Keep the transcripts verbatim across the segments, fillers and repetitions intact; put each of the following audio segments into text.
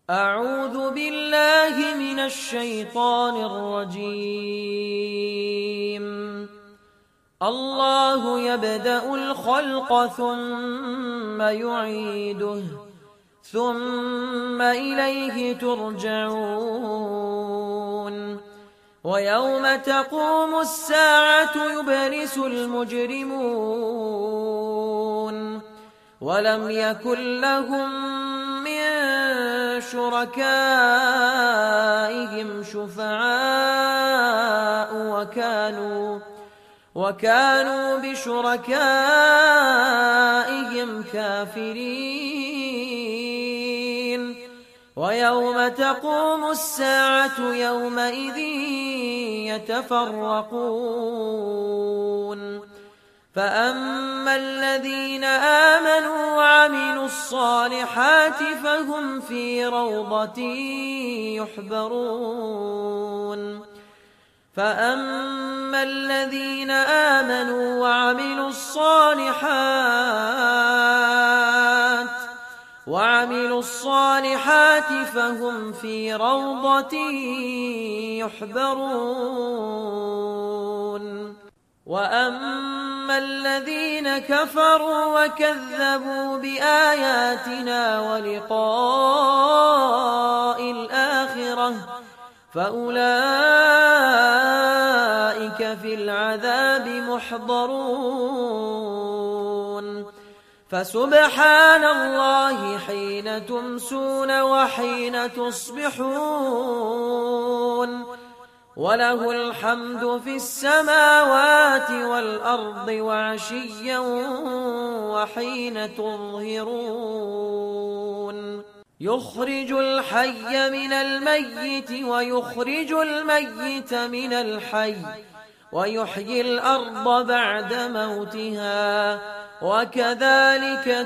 أعوذ بالله من الشيطان الرجيم. الله يبدأ الخلق ثم يعيده ثم إليه ترجعون. ويوم تقوم الساعة يبلس المجرمون ولم يكن لهم من شركائهم شفعاء وكانوا وكانوا بشركائهم كافرين. ويوم تقوم الساعة يومئذ يتفرقون. فأما الذين آمنوا وعملوا الصالحات فهم في روضة يحبرون. فأما الذين آمنوا وعملوا الصالحات وعملوا الصالحات فهم في روضة يحبرون. وأما الذين كفروا وكذبوا بآياتنا ولقاء الآخرة فأولئك في العذاب محضرون. فسبحان الله حين تمسون وحين تصبحون وله الحمد في السماوات والأرض وعشيا وحين تظهرون. يخرج الحي من الميت ويخرج الميت من الحي ويحيي الأرض بعد موتها وكذلك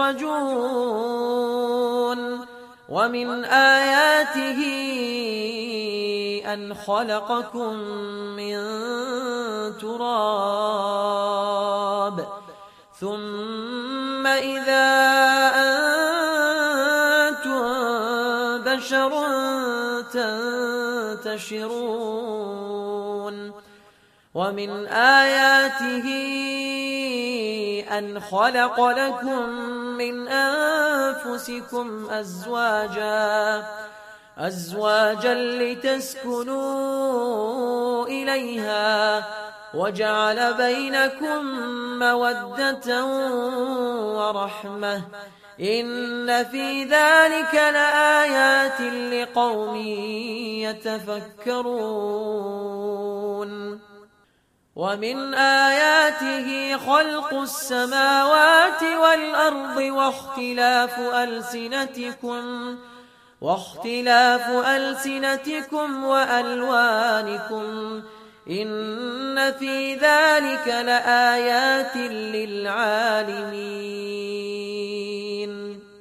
تخرجون. ومن آياته أن خلقكم من تراب ثم إذا أنتم بشر تنتشرون. ومن آياته أن خلق لكم من أنفسكم أزواجا أزواجا لتسكنوا إليها وجعل بينكم مودة ورحمة إن في ذلك لآيات لقوم يتفكرون. ومن آياته خلق السماوات والأرض واختلاف ألسنتكم واختلاف ألسنتكم وألوانكم إن في ذلك لآيات للعالمين.